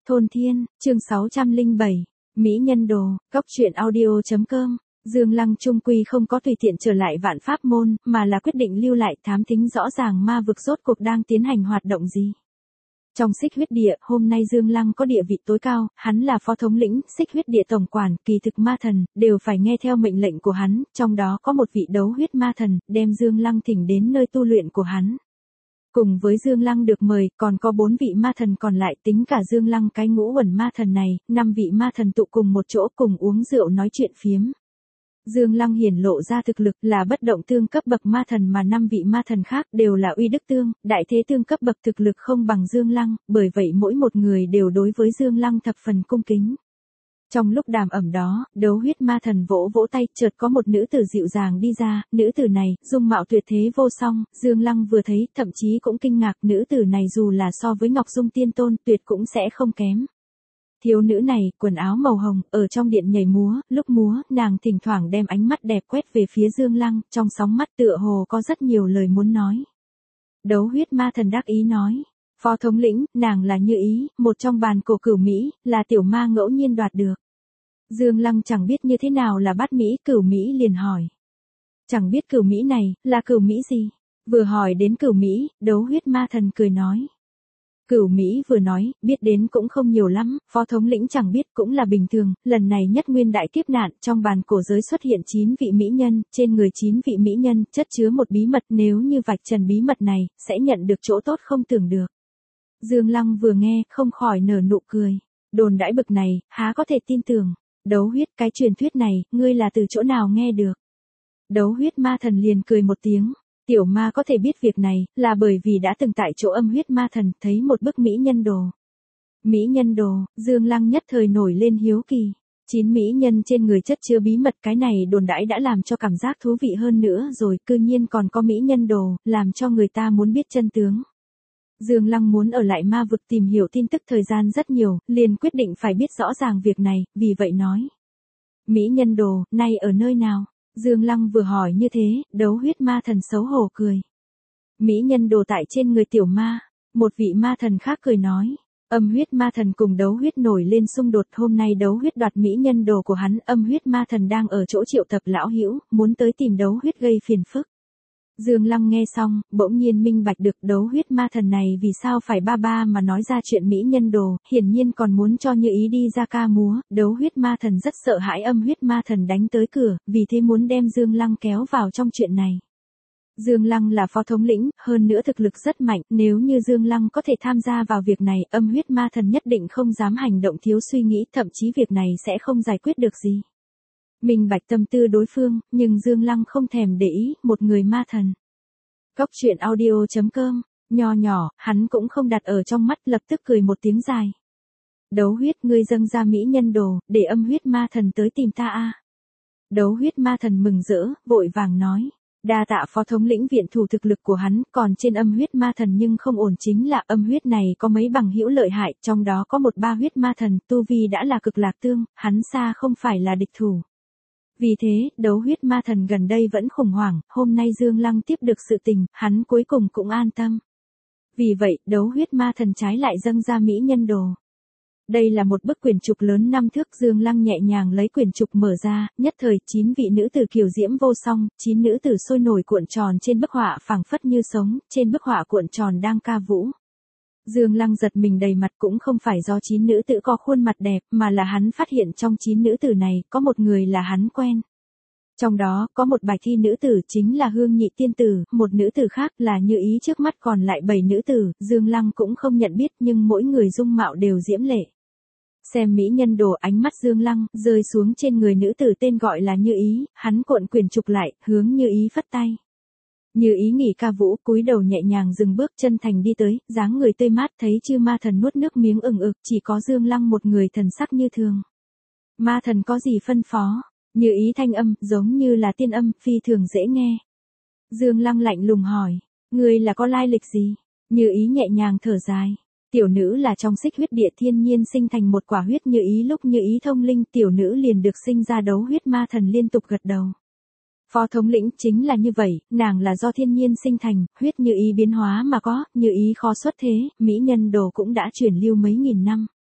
Thôn Thiên, chương 607, Mỹ Nhân Đồ, Cóc truyện audio.com. Dương Lăng chung quy không có tùy tiện trở lại Vạn Pháp Môn, mà là quyết định lưu lại thám thính rõ ràng ma vực rốt cuộc đang tiến hành hoạt động gì. Trong Xích Huyết Địa, hôm nay Dương Lăng có địa vị tối cao, hắn là phó thống lĩnh, Xích Huyết Địa tổng quản, kỳ thực ma thần, đều phải nghe theo mệnh lệnh của hắn, trong đó có một vị đấu huyết ma thần, đem Dương Lăng thỉnh đến nơi tu luyện của hắn. Cùng với Dương Lăng được mời, còn có 4 vị ma thần còn lại, tính cả Dương Lăng cái ngũ uẩn ma thần này, 5 vị ma thần tụ cùng một chỗ cùng uống rượu nói chuyện phiếm. Dương Lăng hiển lộ ra thực lực là bất động tương cấp bậc ma thần, mà 5 vị ma thần khác đều là uy đức tương, đại thế tương cấp bậc, thực lực không bằng Dương Lăng, bởi vậy mỗi một người đều đối với Dương Lăng thập phần cung kính. Trong lúc đàm ẩm đó, đấu huyết ma thần vỗ vỗ tay, chợt có một nữ tử dịu dàng đi ra, nữ tử này, dung mạo tuyệt thế vô song, Dương Lăng vừa thấy, thậm chí cũng kinh ngạc, nữ tử này dù là so với Ngọc Dung Tiên Tôn, tuyệt cũng sẽ không kém. Thiếu nữ này, quần áo màu hồng, ở trong điện nhảy múa, lúc múa, nàng thỉnh thoảng đem ánh mắt đẹp quét về phía Dương Lăng, trong sóng mắt tựa hồ có rất nhiều lời muốn nói. Đấu huyết ma thần đắc ý nói. Phó thống lĩnh, nàng là Như Ý, một trong bàn cổ cửu Mỹ, là tiểu ma ngẫu nhiên đoạt được. Dương Lăng chẳng biết như thế nào là bát Mỹ, cửu Mỹ liền hỏi. Chẳng biết cửu Mỹ này, là cửu Mỹ gì? Vừa hỏi đến cửu Mỹ, đấu huyết ma thần cười nói. Cửu Mỹ vừa nói, biết đến cũng không nhiều lắm, phó thống lĩnh chẳng biết cũng là bình thường, lần này nhất nguyên đại kiếp nạn, trong bàn cổ giới xuất hiện 9 vị mỹ nhân, trên người 9 vị mỹ nhân, chất chứa một bí mật, nếu như vạch trần bí mật này, sẽ nhận được chỗ tốt không tưởng được. Dương Lăng vừa nghe, không khỏi nở nụ cười. Đồn đãi bực này, há có thể tin tưởng. Đấu huyết, cái truyền thuyết này, ngươi là từ chỗ nào nghe được? Đấu huyết ma thần liền cười một tiếng. Tiểu ma có thể biết việc này, là bởi vì đã từng tại chỗ âm huyết ma thần, thấy một bức mỹ nhân đồ. Mỹ nhân đồ, Dương Lăng nhất thời nổi lên hiếu kỳ. 9 mỹ nhân trên người chất chứa bí mật, cái này đồn đãi đã làm cho cảm giác thú vị hơn nữa rồi, cư nhiên còn có mỹ nhân đồ, làm cho người ta muốn biết chân tướng. Dương Lăng muốn ở lại ma vực tìm hiểu tin tức thời gian rất nhiều, liền quyết định phải biết rõ ràng việc này, vì vậy nói. Mỹ nhân đồ, nay ở nơi nào? Dương Lăng vừa hỏi như thế, đấu huyết ma thần xấu hổ cười. Mỹ nhân đồ tại trên người tiểu ma, một vị ma thần khác cười nói. Âm huyết ma thần cùng đấu huyết nổi lên xung đột, hôm nay đấu huyết đoạt mỹ nhân đồ của hắn, âm huyết ma thần đang ở chỗ triệu tập lão hữu, muốn tới tìm đấu huyết gây phiền phức. Dương Lăng nghe xong, bỗng nhiên minh bạch được đấu huyết ma thần này vì sao phải ba mà nói ra chuyện mỹ nhân đồ, hiển nhiên còn muốn cho Như Ý đi ra ca múa, đấu huyết ma thần rất sợ hãi âm huyết ma thần đánh tới cửa, vì thế muốn đem Dương Lăng kéo vào trong chuyện này. Dương Lăng là phó thống lĩnh, hơn nữa thực lực rất mạnh, nếu như Dương Lăng có thể tham gia vào việc này, âm huyết ma thần nhất định không dám hành động thiếu suy nghĩ, thậm chí việc này sẽ không giải quyết được gì. Minh bạch tâm tư đối phương, nhưng Dương Lăng không thèm để ý, một người ma thần. Cóc truyện audio.com, nho nhỏ, hắn cũng không đặt ở trong mắt, lập tức cười một tiếng dài. Đấu huyết, ngươi dâng ra mỹ nhân đồ, để âm huyết ma thần tới tìm ta a. Đấu huyết ma thần mừng rỡ, vội vàng nói. Đa tạ phó thống lĩnh viện thủ thực lực của hắn, còn trên âm huyết ma thần nhưng không ổn, chính là âm huyết này có mấy bằng hữu lợi hại, trong đó có một ba huyết ma thần, tu vi đã là cực lạc tương, hắn xa không phải là địch thủ. Vì thế, đấu huyết ma thần gần đây vẫn khủng hoảng, hôm nay Dương Lăng tiếp được sự tình, hắn cuối cùng cũng an tâm. Vì vậy, đấu huyết ma thần trái lại dâng ra mỹ nhân đồ. Đây là một bức quyển trục lớn 5 thước, Dương Lăng nhẹ nhàng lấy quyển trục mở ra, nhất thời 9 vị nữ tử kiều diễm vô song, 9 nữ tử sôi nổi cuộn tròn trên bức họa phảng phất như sống, trên bức họa cuộn tròn đang ca vũ. Dương Lăng giật mình đầy mặt, cũng không phải do 9 nữ tử có khuôn mặt đẹp, mà là hắn phát hiện trong 9 nữ tử này, có một người là hắn quen. Trong đó, có một bài thi nữ tử chính là Hương Nhị Tiên Tử, một nữ tử khác là Như Ý, trước mắt còn lại 7 nữ tử, Dương Lăng cũng không nhận biết, nhưng mỗi người dung mạo đều diễm lệ. Xem mỹ nhân đồ, ánh mắt Dương Lăng rơi xuống trên người nữ tử tên gọi là Như Ý, hắn cuộn quyển trục lại, hướng Như Ý phất tay. Như Ý nghỉ ca vũ, cúi đầu nhẹ nhàng dừng bước, chân thành đi tới, dáng người tươi mát, thấy chư ma thần nuốt nước miếng ừng ực, chỉ có Dương Lăng một người thần sắc như thường. Ma thần có gì phân phó? Như Ý thanh âm, giống như là tiên âm, phi thường dễ nghe. Dương Lăng lạnh lùng hỏi, ngươi là có lai lịch gì? Như Ý nhẹ nhàng thở dài. Tiểu nữ là trong Xích Huyết Địa thiên nhiên sinh thành một quả huyết Như Ý, lúc Như Ý thông linh, tiểu nữ liền được sinh ra, đấu huyết ma thần liên tục gật đầu. Phó thống lĩnh, chính là như vậy, nàng là do thiên nhiên sinh thành, huyết Như Ý biến hóa mà có, Như Ý khó xuất thế, mỹ nhân đồ cũng đã truyền lưu mấy nghìn năm.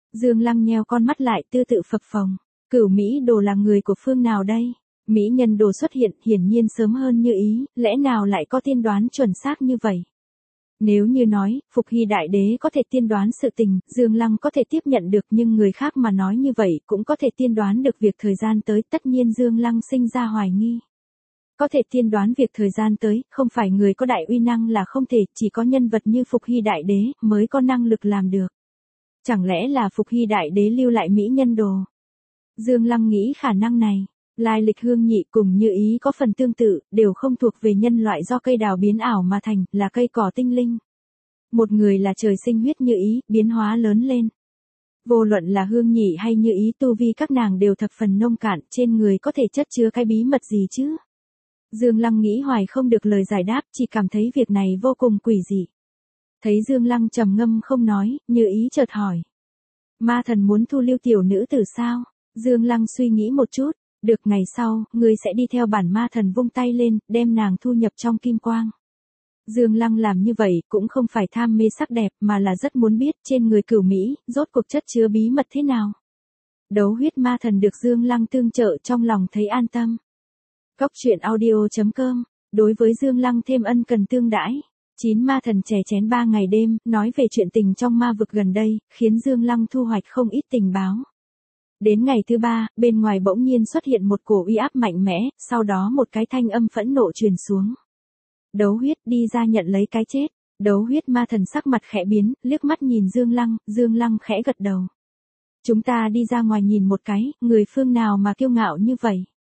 Dương Lăng nheo con mắt lại tư tự phập phồng. Cửu Mỹ Đồ là người của phương nào đây? Mỹ Nhân Đồ xuất hiện hiển nhiên sớm hơn Như Ý, lẽ nào lại có tiên đoán chuẩn xác như vậy? Nếu như nói, Phục Hy Đại Đế có thể tiên đoán sự tình, Dương Lăng có thể tiếp nhận được, nhưng người khác mà nói như vậy cũng có thể tiên đoán được việc thời gian tới, tất nhiên Dương Lăng sinh ra hoài nghi. Có thể tiên đoán việc thời gian tới, không phải người có đại uy năng là không thể, chỉ có nhân vật như Phục Hy Đại Đế mới có năng lực làm được. Chẳng lẽ là Phục Hy Đại Đế lưu lại Mỹ Nhân Đồ? Dương Lăng nghĩ khả năng này. Lai lịch Hương Nhị cùng Như Ý có phần tương tự, đều không thuộc về nhân loại do cây đào biến ảo mà thành, là cây cỏ tinh linh. Một người là trời sinh huyết Như Ý, biến hóa lớn lên. Vô luận là Hương Nhị hay Như Ý, tu vi các nàng đều thập phần nông cạn, trên người có thể chất chứa cái bí mật gì chứ? Dương Lăng nghĩ hoài không được lời giải đáp, chỉ cảm thấy việc này vô cùng quỷ dị. Thấy Dương Lăng trầm ngâm không nói, Như Ý chợt hỏi. Ma thần muốn thu lưu tiểu nữ tử sao? Dương Lăng suy nghĩ một chút. Được, ngày sau, ngươi sẽ đi theo bản ma thần vung tay lên, đem nàng thu nhập trong kim quang. Dương Lăng làm như vậy cũng không phải tham mê sắc đẹp mà là rất muốn biết trên người Cửu Mỹ, rốt cuộc chất chứa bí mật thế nào. Đấu huyết ma thần được Dương Lăng tương trợ trong lòng thấy an tâm. Cóc truyện audio.com, đối với Dương Lăng thêm ân cần tương đãi. 9 ma thần chè chén 3 ngày đêm, nói về chuyện tình trong ma vực gần đây, khiến Dương Lăng thu hoạch không ít tình báo. Đến ngày thứ 3, bên ngoài bỗng nhiên xuất hiện một cổ uy áp mạnh mẽ, sau đó một cái thanh âm phẫn nộ truyền xuống. Đấu huyết đi ra nhận lấy cái chết. Đấu huyết ma thần sắc mặt khẽ biến, liếc mắt nhìn Dương Lăng khẽ gật đầu. Chúng ta đi ra ngoài nhìn một cái, người phương nào mà kiêu ngạo như vậy.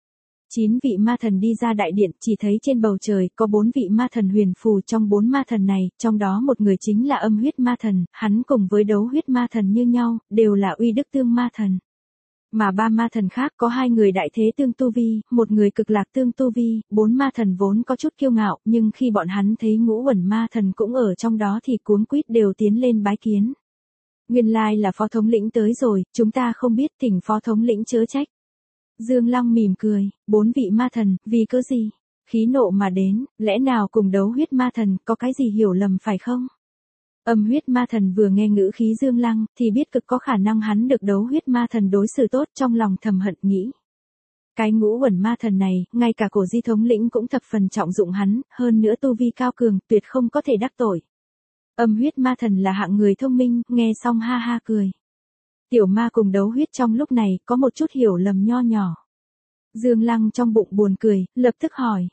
9 vị ma thần đi ra đại điện, chỉ thấy trên bầu trời có 4 vị ma thần huyền phù, trong 4 ma thần này, trong đó một người chính là âm huyết ma thần, hắn cùng với đấu huyết ma thần như nhau, đều là uy đức tương ma thần. Mà 3 ma thần khác có 2 người đại thế tương tu vi, một người cực lạc tương tu vi, 4 ma thần vốn có chút kiêu ngạo, nhưng khi bọn hắn thấy Ngũ Uẩn ma thần cũng ở trong đó thì cuống quýt đều tiến lên bái kiến. Nguyên lai là phó thống lĩnh tới rồi, chúng ta không biết, thỉnh phó thống lĩnh chớ trách. Dương Lăng mỉm cười, 4 vị ma thần, vì cớ gì? Khí nộ mà đến, lẽ nào cùng đấu huyết ma thần có cái gì hiểu lầm phải không? Âm huyết ma thần vừa nghe ngữ khí Dương Lăng, thì biết cực có khả năng hắn được đấu huyết ma thần đối xử tốt, trong lòng thầm hận nghĩ. Cái Ngũ Uẩn ma thần này, ngay cả cổ di thống lĩnh cũng thập phần trọng dụng hắn, hơn nữa tu vi cao cường, tuyệt không có thể đắc tội. Âm huyết ma thần là hạng người thông minh, nghe xong ha ha cười. Tiểu ma cùng đấu huyết trong lúc này, có một chút hiểu lầm nho nhỏ. Dương Lăng trong bụng buồn cười, lập tức hỏi.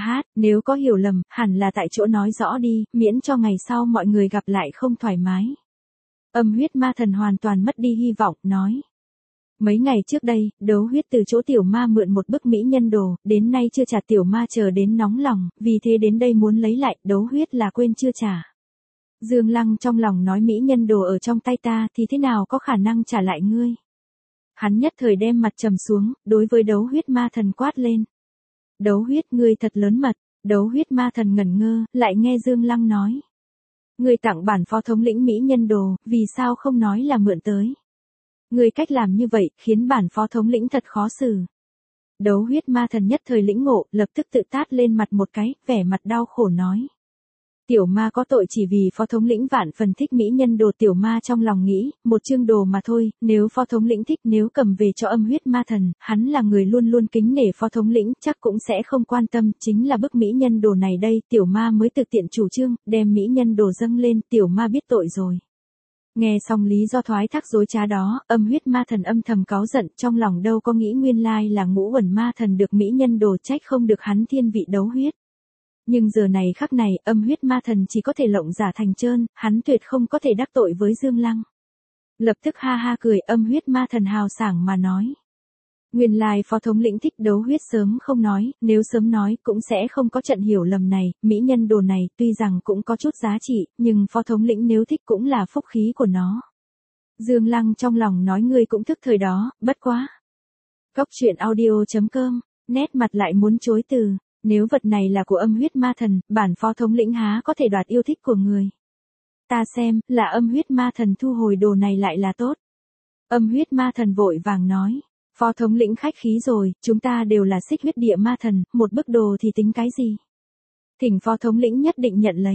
Nếu có hiểu lầm, hẳn là tại chỗ nói rõ đi, miễn cho ngày sau mọi người gặp lại không thoải mái. Âm huyết ma thần hoàn toàn mất đi hy vọng, nói. Mấy ngày trước đây, đấu huyết từ chỗ tiểu ma mượn một bức Mỹ Nhân Đồ, đến nay chưa trả, tiểu ma chờ đến nóng lòng, vì thế đến đây muốn lấy lại, đấu huyết là quên chưa trả. Dương Lăng trong lòng nói Mỹ Nhân Đồ ở trong tay ta thì thế nào có khả năng trả lại ngươi. Hắn nhất thời đem mặt trầm xuống, đối với đấu huyết ma thần quát lên. Đấu huyết, ngươi thật lớn mật. Đấu huyết ma thần ngẩn ngơ, lại nghe Dương Lăng nói. Ngươi tặng bản phó thống lĩnh Mỹ Nhân Đồ, vì sao không nói là mượn tới. Ngươi cách làm như vậy, khiến bản phó thống lĩnh thật khó xử. Đấu huyết ma thần nhất thời lĩnh ngộ, lập tức tự tát lên mặt một cái, vẻ mặt đau khổ nói. Tiểu ma có tội chỉ vì phó thống lĩnh vạn phần thích Mỹ Nhân Đồ. Tiểu ma trong lòng nghĩ, một chương đồ mà thôi, nếu phó thống lĩnh thích, nếu cầm về cho âm huyết ma thần, hắn là người luôn luôn kính nể phó thống lĩnh, chắc cũng sẽ không quan tâm, chính là bức Mỹ Nhân Đồ này đây, tiểu ma mới thực tiện chủ trương, đem Mỹ Nhân Đồ dâng lên, tiểu ma biết tội rồi. Nghe xong lý do thoái thác dối trá đó, âm huyết ma thần âm thầm cáu giận, trong lòng đâu có nghĩ nguyên lai là Ngũ Uẩn ma thần được Mỹ Nhân Đồ, trách không được hắn thiên vị đấu huyết. Nhưng giờ này khắc này, âm huyết ma thần chỉ có thể lộng giả thành trơn, hắn tuyệt không có thể đắc tội với Dương Lăng. Lập tức ha ha cười, âm huyết ma thần hào sảng mà nói. Nguyên lai phó thống lĩnh thích đấu huyết sớm không nói, nếu sớm nói cũng sẽ không có trận hiểu lầm này, Mỹ Nhân Đồ này tuy rằng cũng có chút giá trị, nhưng phó thống lĩnh nếu thích cũng là phúc khí của nó. Dương Lăng trong lòng nói ngươi cũng thức thời đó, bất quá. Cóc truyện audio.com, nét mặt lại muốn chối từ. Nếu vật này là của âm huyết ma thần, bản phó thống lĩnh há có thể đoạt yêu thích của người. Ta xem, là âm huyết ma thần thu hồi đồ này lại là tốt. Âm huyết ma thần vội vàng nói. Phó thống lĩnh khách khí rồi, chúng ta đều là xích huyết địa ma thần, một bức đồ thì tính cái gì. Thỉnh phó thống lĩnh nhất định nhận lấy.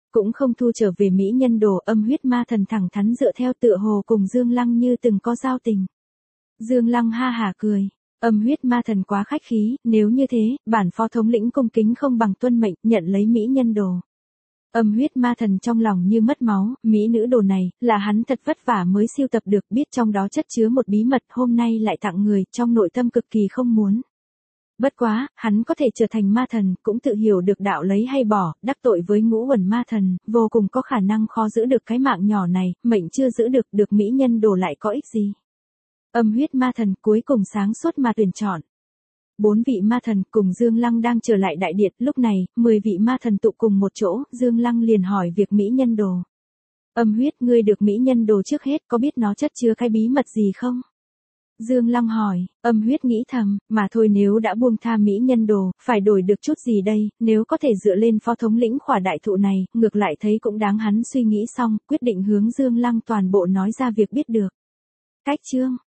cũng không thu trở về mỹ nhân đồ. Âm huyết ma thần thẳng thắn dựa theo tựa hồ cùng Dương Lăng như từng có giao tình. Dương Lăng ha hả cười. Âm huyết ma thần quá khách khí, nếu như thế, bản phó thống lĩnh cung kính không bằng tuân mệnh, nhận lấy mỹ nhân đồ. Âm huyết ma thần trong lòng như mất máu, mỹ nữ đồ này, là hắn thật vất vả mới siêu tập được, biết trong đó chất chứa một bí mật, hôm nay lại tặng người, trong nội tâm cực kỳ không muốn. Bất quá, hắn có thể trở thành ma thần, cũng tự hiểu được đạo lấy hay bỏ, đắc tội với ngũ uẩn ma thần, vô cùng có khả năng khó giữ được cái mạng nhỏ này, mệnh chưa giữ được mỹ nhân đồ lại có ích gì. Âm huyết ma thần cuối cùng sáng suốt mà tuyển chọn. 4 vị ma thần cùng Dương Lăng đang trở lại đại điện, lúc này, 10 vị ma thần tụ cùng một chỗ, Dương Lăng liền hỏi việc mỹ nhân đồ. Âm huyết, ngươi được mỹ nhân đồ trước hết, có biết nó chất chứa cái bí mật gì không? Dương Lăng hỏi. Âm huyết nghĩ thầm, mà thôi, nếu đã buông tha mỹ nhân đồ, phải đổi được chút gì đây, nếu có thể dựa lên phó thống lĩnh khỏa đại thụ này, ngược lại thấy cũng đáng. Hắn suy nghĩ xong, quyết định hướng Dương Lăng toàn bộ nói ra việc biết được. Cách chương